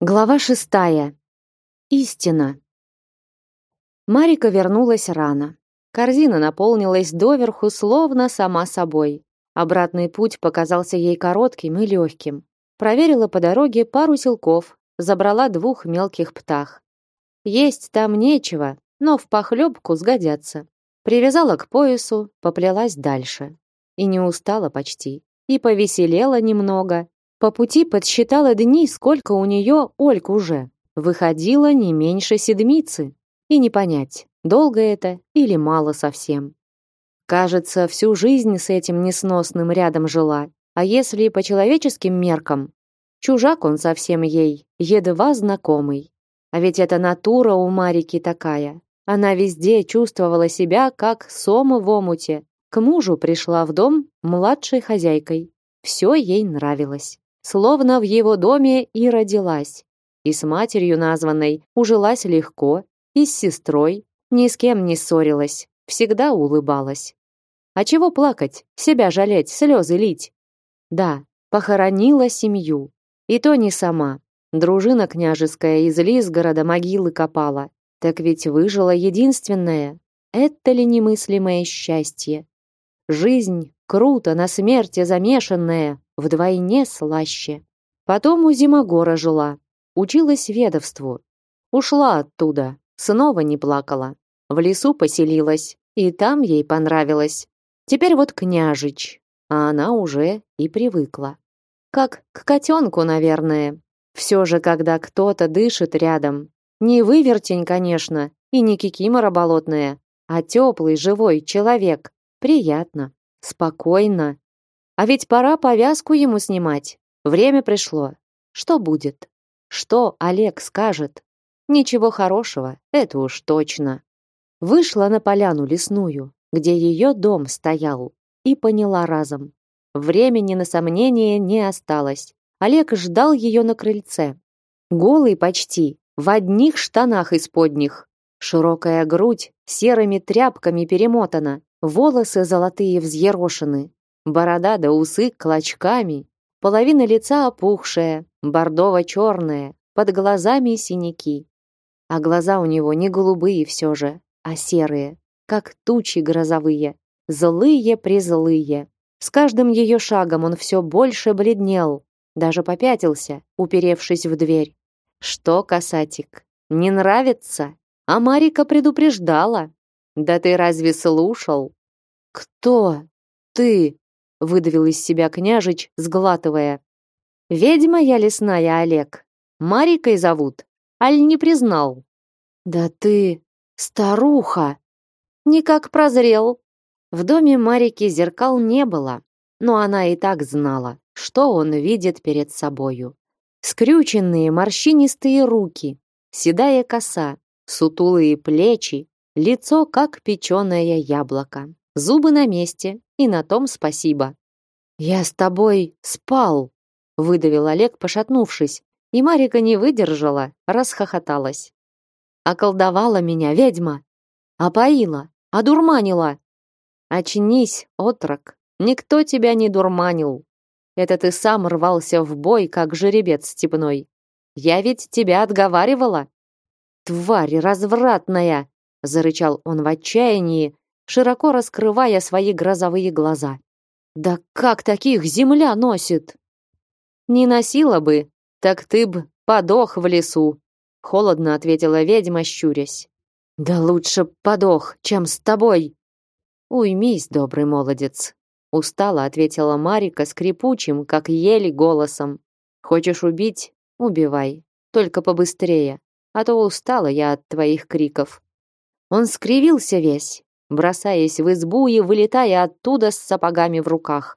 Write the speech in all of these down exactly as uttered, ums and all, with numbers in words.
Глава шестая. Истина. Марика вернулась рано. Корзина наполнилась доверху, словно сама собой. Обратный путь показался ей коротким и легким. Проверила по дороге пару селков, забрала двух мелких птах. Есть там нечего, но в похлебку сгодятся. Привязала к поясу, поплелась дальше. И не устала почти, и повеселела немного. По пути подсчитала дни, сколько у нее Ольг уже. Выходило не меньше седмицы. И не понять, долго это или мало совсем. Кажется, всю жизнь с этим несносным рядом жила. А если по человеческим меркам? Чужак он совсем ей, едва знакомый. А ведь эта натура у Марики такая. Она везде чувствовала себя, как сома в омуте. К мужу пришла в дом младшей хозяйкой. Все ей нравилось. Словно в его доме и родилась. И с матерью названной ужилась легко, и с сестрой, ни с кем не ссорилась, всегда улыбалась. А чего плакать, себя жалеть, слезы лить? Да, похоронила семью. И то не сама. Дружина княжеская из Лизгорода могилы копала. Так ведь выжила единственная. Это ли немыслимое счастье? Жизнь круто на смерти замешанная, вдвойне слаще. Потом у Зимогора жила, училась ведовству. Ушла оттуда, снова не плакала. В лесу поселилась, и там ей понравилось. Теперь вот княжич, а она уже и привыкла. Как к котенку, наверное. Все же, когда кто-то дышит рядом, не вывертень, конечно, и не кикимора болотная, а теплый, живой человек, приятно, спокойно. А ведь пора повязку ему снимать. Время пришло. Что будет? Что Олег скажет? Ничего хорошего, это уж точно. Вышла на поляну лесную, где ее дом стоял, и поняла разом. Времени на сомнение не осталось. Олег ждал ее на крыльце. Голый почти, в одних штанах исподних. Широкая грудь серыми тряпками перемотана, волосы золотые взъерошены. Борода да усы клочками, половина лица опухшая, бордово-черная, под глазами синяки. А глаза у него не голубые все же, а серые, как тучи грозовые, злые-призлые. С каждым ее шагом он все больше бледнел, даже попятился, уперевшись в дверь. Что, касатик, не нравится? А Марика предупреждала. Да ты разве слушал? Кто ты? Выдавил из себя княжич, сглатывая. Ведьма я лесная, Олег. Марикой зовут. Аль не признал? Да ты старуха. Никак прозрел. В доме Марики зеркал не было, но она и так знала, что он видит перед собою. Скрюченные морщинистые руки, седая коса, сутулые плечи, лицо как печеное яблоко, зубы на месте, и на том спасибо. Я с тобой спал, выдавил Олег, пошатнувшись, и Марика не выдержала, расхохоталась. Околдовала меня ведьма, опоила, одурманила. Очнись, отрок, никто тебя не дурманил. Это ты сам рвался в бой, как жеребец степной. Я ведь тебя отговаривала. Тварь развратная, зарычал он в отчаянии, широко раскрывая свои грозовые глаза. Да как таких земля носит? Не носила бы, так ты б подох в лесу, холодно ответила ведьма, щурясь. Да лучше подох, чем с тобой. Уймись, добрый молодец, устало ответила Марика скрипучим, как ель, голосом. Хочешь убить? Убивай, только побыстрее, а то устала я от твоих криков. Он скривился весь, бросаясь в избу и вылетая оттуда с сапогами в руках.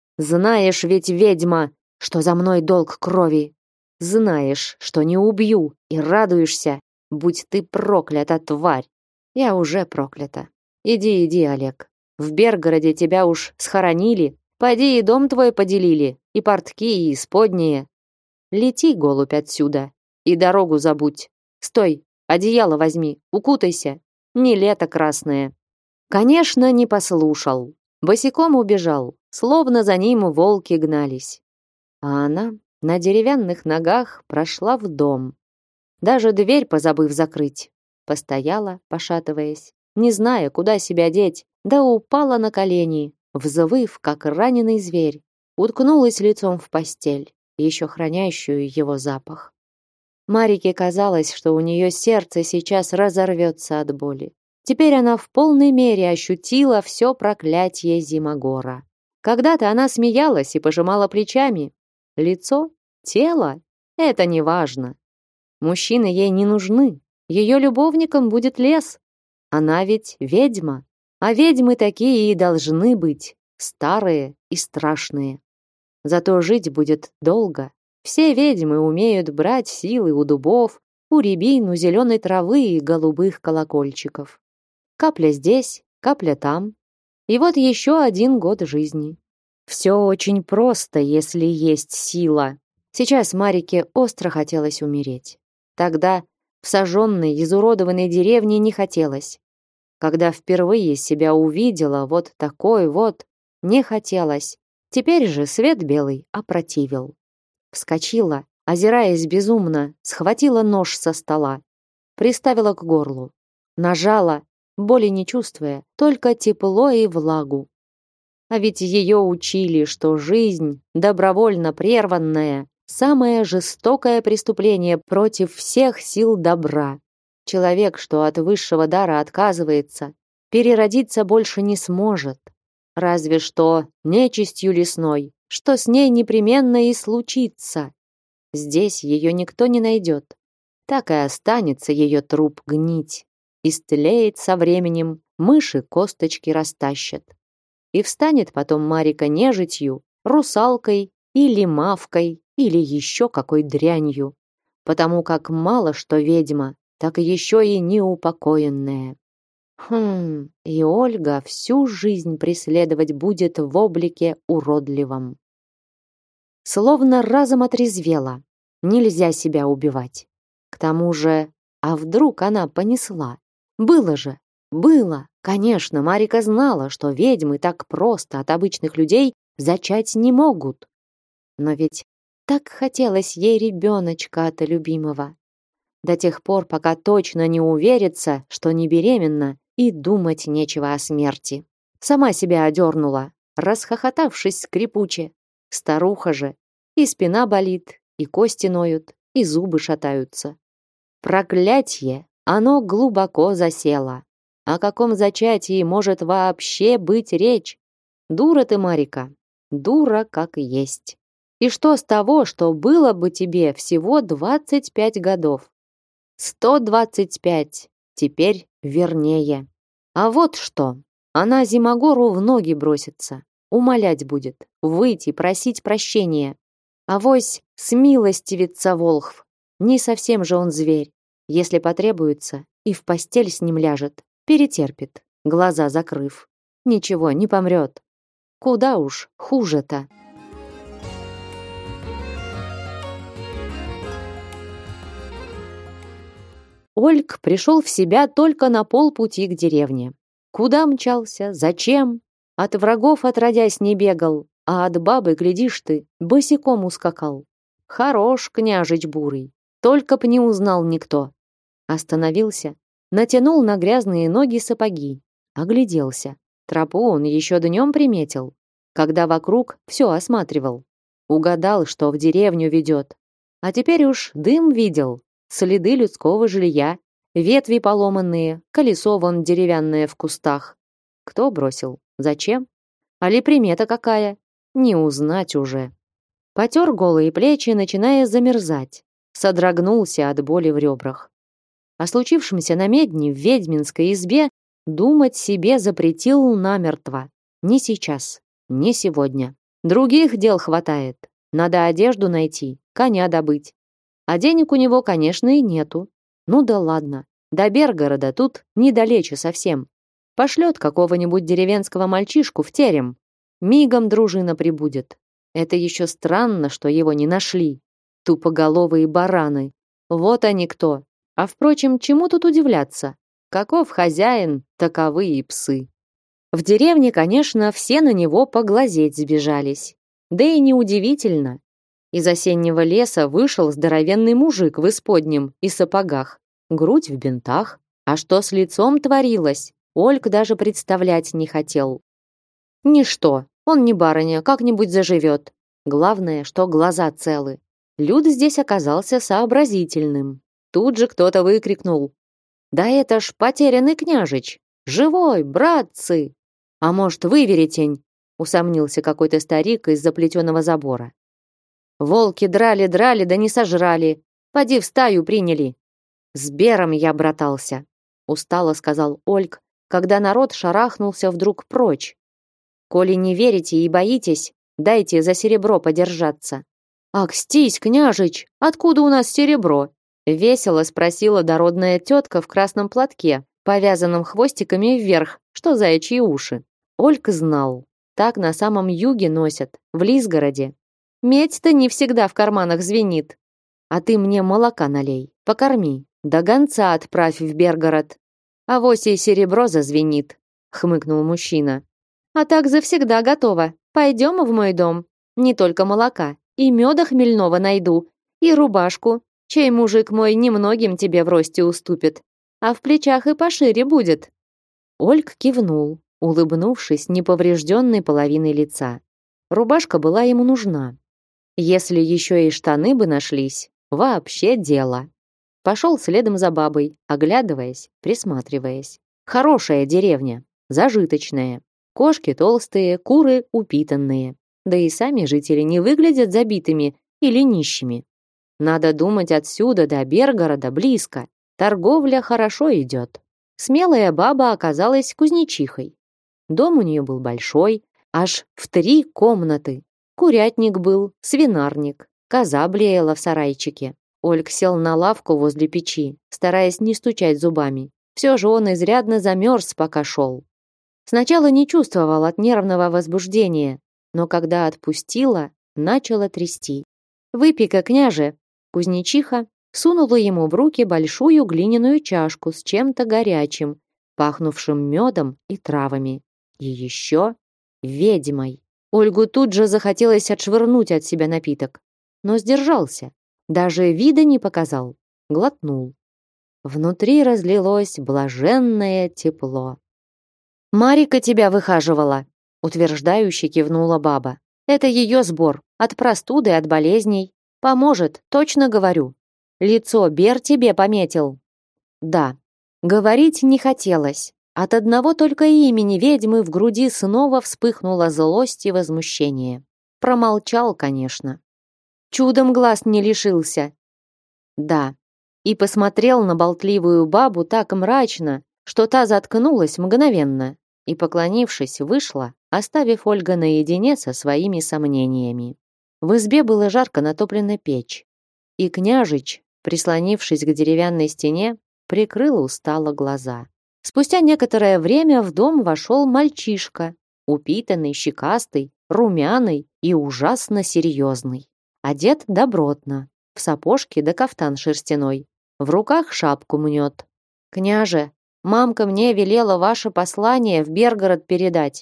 Знаешь ведь, ведьма, что за мной долг крови. Знаешь, что не убью, и радуешься, будь ты проклята, тварь. Я уже проклята. Иди, иди, Олег. В Бергороде тебя уж схоронили, поди и дом твой поделили, и портки, и исподние. Лети, голубь, отсюда, и дорогу забудь. Стой, одеяло возьми, укутайся. Не лето красное. Конечно, не послушал. Босиком убежал, словно за ним волки гнались. А она на деревянных ногах прошла в дом. Даже дверь позабыв закрыть. Постояла, пошатываясь, не зная, куда себя деть, да упала на колени, взвыв, как раненый зверь, уткнулась лицом в постель, еще хранящую его запах. Марике казалось, что у нее сердце сейчас разорвется от боли. Теперь она в полной мере ощутила все проклятие Зимогора. Когда-то она смеялась и пожимала плечами. Лицо, тело — это не важно. Мужчины ей не нужны. Ее любовником будет лес. Она ведь ведьма. А ведьмы такие и должны быть. Старые и страшные. Зато жить будет долго. Все ведьмы умеют брать силы у дубов, у рябин, у зеленой травы и голубых колокольчиков. Капля здесь, капля там. И вот еще один год жизни. Все очень просто, если есть сила. Сейчас Марике остро хотелось умереть. Тогда в сожженной, изуродованной деревне не хотелось. Когда впервые себя увидела вот такой вот, не хотелось. Теперь же свет белый опротивил. Вскочила, озираясь безумно, схватила нож со стола, приставила к горлу, нажала, боли не чувствуя, только тепло и влагу. А ведь ее учили, что жизнь, добровольно прерванная, самое жестокое преступление против всех сил добра. Человек, что от высшего дара отказывается, переродиться больше не сможет. Разве что нечистью лесной, что с ней непременно и случится. Здесь ее никто не найдет. Так и останется ее труп гнить. Истлеет со временем, мыши косточки растащат. И встанет потом Марика нежитью, русалкой или мавкой, или еще какой дрянью. Потому как мало что ведьма, так еще и неупокоенная. Хм, и Ольга всю жизнь преследовать будет в облике уродливом. Словно разом отрезвела. Нельзя себя убивать. К тому же, а вдруг она понесла? Было же, было. Конечно, Марика знала, что ведьмы так просто от обычных людей зачать не могут. Но ведь так хотелось ей ребеночка-то любимого. До тех пор, пока точно не уверится, что не беременна, и думать нечего о смерти. Сама себя одернула, расхохотавшись скрипуче. Старуха же. И спина болит, и кости ноют, и зубы шатаются. Проклятье! Оно глубоко засело. О каком зачатии может вообще быть речь? Дура ты, Марика. Дура как есть. И что с того, что было бы тебе всего двадцать пять годов? сто двадцать пять. Теперь вернее. А вот что. Она Зимогору в ноги бросится. Умолять будет. Выйти, просить прощения. Авось смилостивится волхв. Не совсем же он зверь. Если потребуется, и в постель с ним ляжет. Перетерпит, глаза закрыв. Ничего, не помрет. Куда уж хуже-то. Ольг пришел в себя только на полпути к деревне. Куда мчался? Зачем? От врагов отродясь не бегал, а от бабы, глядишь ты, босиком ускакал. Хорош княжич бурый, только б не узнал никто. Остановился, натянул на грязные ноги сапоги, огляделся. Тропу он еще днем приметил, когда вокруг все осматривал. Угадал, что в деревню ведет. А теперь уж дым видел, следы людского жилья, ветви поломанные, колесо вон деревянное в кустах. Кто бросил? Зачем? Али примета какая? Не узнать уже. Потер голые плечи, начиная замерзать. Содрогнулся от боли в ребрах. О случившемся на медне в ведьминской избе думать себе запретил намертво. Не сейчас, не сегодня. Других дел хватает. Надо одежду найти, коня добыть. А денег у него, конечно, и нету. Ну да ладно. До Бергорода тут недалече совсем. Пошлет какого-нибудь деревенского мальчишку в терем. Мигом дружина прибудет. Это еще странно, что его не нашли. Тупоголовые бараны. Вот они кто. А впрочем, чему тут удивляться? Каков хозяин, таковы и псы. В деревне, конечно, все на него поглазеть сбежались. Да и неудивительно. Из осеннего леса вышел здоровенный мужик в исподнем и сапогах, грудь в бинтах. А что с лицом творилось, Ольг даже представлять не хотел. Ничто, он не барыня, как-нибудь заживет. Главное, что глаза целы. Люд здесь оказался сообразительным. Тут же кто-то выкрикнул: «Да это ж потерянный княжич! Живой, братцы!» «А может, вы, веретень?» — усомнился какой-то старик из заплетеного забора. «Волки драли-драли, да не сожрали. Поди в стаю приняли». «С Бером я братался», — устало сказал Ольг, когда народ шарахнулся вдруг прочь. «Коли не верите и боитесь, дайте за серебро подержаться». «Акстись, княжич, откуда у нас серебро?» — весело спросила дородная тетка в красном платке, повязанном хвостиками вверх, что заячьи уши. Ольг знал, так на самом юге носят, в Лизгороде. Медь-то не всегда в карманах звенит. А ты мне молока налей, покорми, да гонца отправь в Бергород. Авось и серебро зазвенит, хмыкнул мужчина. А так завсегда готово. Пойдем в мой дом. Не только молока, и меда хмельного найду, и рубашку, чей мужик мой немногим тебе в росте уступит, а в плечах и пошире будет. Ольг кивнул, улыбнувшись неповрежденной половиной лица. Рубашка была ему нужна. Если еще и штаны бы нашлись, вообще дело. Пошел следом за бабой, оглядываясь, присматриваясь. Хорошая деревня, зажиточная. Кошки толстые, куры упитанные. Да и сами жители не выглядят забитыми или нищими. Надо думать, отсюда до Бергорода близко. Торговля хорошо идет. Смелая баба оказалась кузнечихой. Дом у нее был большой, аж в три комнаты. Курятник был, свинарник, коза блеяла в сарайчике. Ольг сел на лавку возле печи, стараясь не стучать зубами. Все же он изрядно замерз, пока шел. Сначала не чувствовал от нервного возбуждения, но когда отпустила, начало трясти. «Выпей-ка, княже!» Кузнечиха сунула ему в руки большую глиняную чашку с чем-то горячим, пахнувшим медом и травами. И еще ведьмой. Ольгу тут же захотелось отшвырнуть от себя напиток, но сдержался. Даже вида не показал. Глотнул. Внутри разлилось блаженное тепло. «Марика тебя выхаживала», — утверждающе кивнула баба. «Это ее сбор. От простуды, от болезней. Поможет, точно говорю. Лицо Бер тебе пометил». Да, говорить не хотелось. От одного только имени ведьмы в груди снова вспыхнула злость и возмущение. Промолчал, конечно. Чудом глаз не лишился. Да, и посмотрел на болтливую бабу так мрачно, что та заткнулась мгновенно и, поклонившись, вышла, оставив Ольга наедине со своими сомнениями. В избе было жарко натоплена печь, и княжич, прислонившись к деревянной стене, прикрыл устало глаза. Спустя некоторое время в дом вошел мальчишка, упитанный, щекастый, румяный и ужасно серьезный. Одет добротно, в сапожки да кафтан шерстяной, в руках шапку мнет. «Княже, мамка мне велела ваше послание в Бергород передать».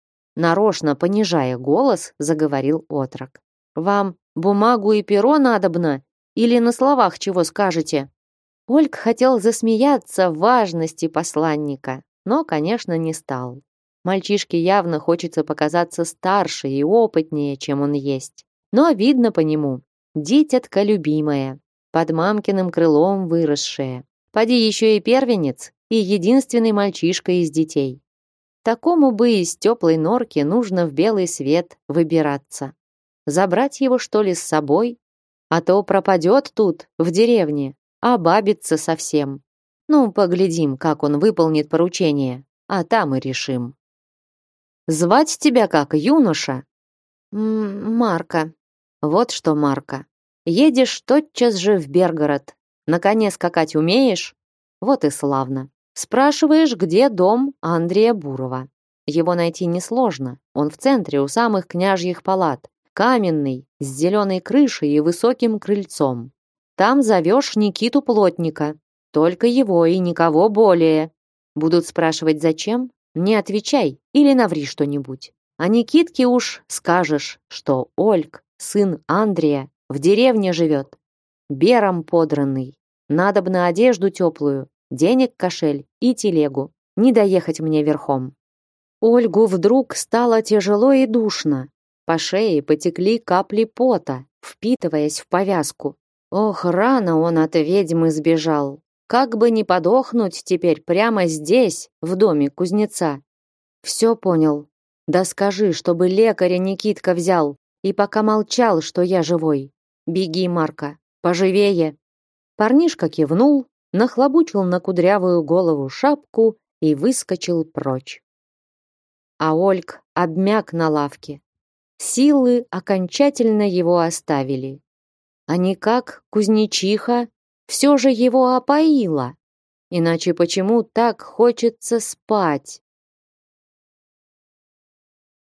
Нарочно понижая голос, заговорил отрок. «Вам бумагу и перо надобно? Или на словах чего скажете?» Ольг хотел засмеяться в важности посланника, но, конечно, не стал. Мальчишке явно хочется показаться старше и опытнее, чем он есть. Но видно по нему, дитятка любимая, под мамкиным крылом выросшая. Поди еще и первенец, и единственный мальчишка из детей. Такому бы из теплой норки нужно в белый свет выбираться. Забрать его, что ли, с собой? А то пропадет тут, в деревне, обабится совсем. Ну, поглядим, как он выполнит поручение, а там и решим. Звать тебя как, юноша? М Марка. Вот что, Марка. Едешь тотчас же в Бергород. На коне скакать умеешь? Вот и славно. Спрашиваешь, где дом Андрея Бурова. Его найти несложно. Он в центре, у самых княжьих палат. Каменный, с зеленой крышей и высоким крыльцом. Там зовешь Никиту Плотника. Только его и никого более. Будут спрашивать, зачем? Не отвечай или наври что-нибудь. А Никитке уж скажешь, что Ольг сын Андрия, в деревне живет. Бером подранный. Надобно одежду теплую, денег кошель и телегу. Не доехать мне верхом». Ольгу вдруг стало тяжело и душно. По шее потекли капли пота, впитываясь в повязку. Ох, рано он от ведьмы сбежал. Как бы не подохнуть теперь прямо здесь, в доме кузнеца. Все понял. Да скажи, чтобы лекаря Никитка взял, и пока молчал, что я живой. Беги, Марка, поживее. Парнишка кивнул, нахлобучил на кудрявую голову шапку и выскочил прочь. А Ольг обмяк на лавке. Силы окончательно его оставили. А никак кузнечиха все же его опоила. Иначе почему так хочется спать?